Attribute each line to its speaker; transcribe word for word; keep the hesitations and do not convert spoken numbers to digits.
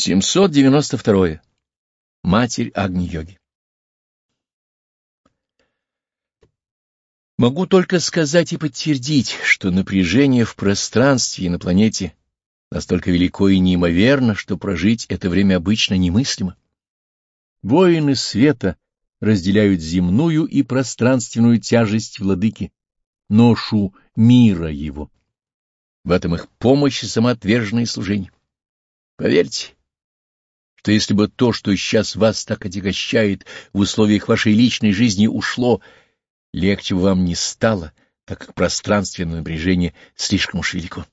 Speaker 1: семьсот девяносто два. Матерь Агни-йоги. Могу только сказать и подтвердить, что напряжение в пространстве и на планете настолько велико и неимоверно, что прожить это время обычно немыслимо. Воины света разделяют земную и пространственную тяжесть владыки, ношу мира его. В этом их помощь и самоотверженное служение. Поверьте, что если бы то, что сейчас вас так отягощает в условиях вашей личной жизни, ушло, легче бы вам не стало, так как пространственное напряжение слишком уж велико.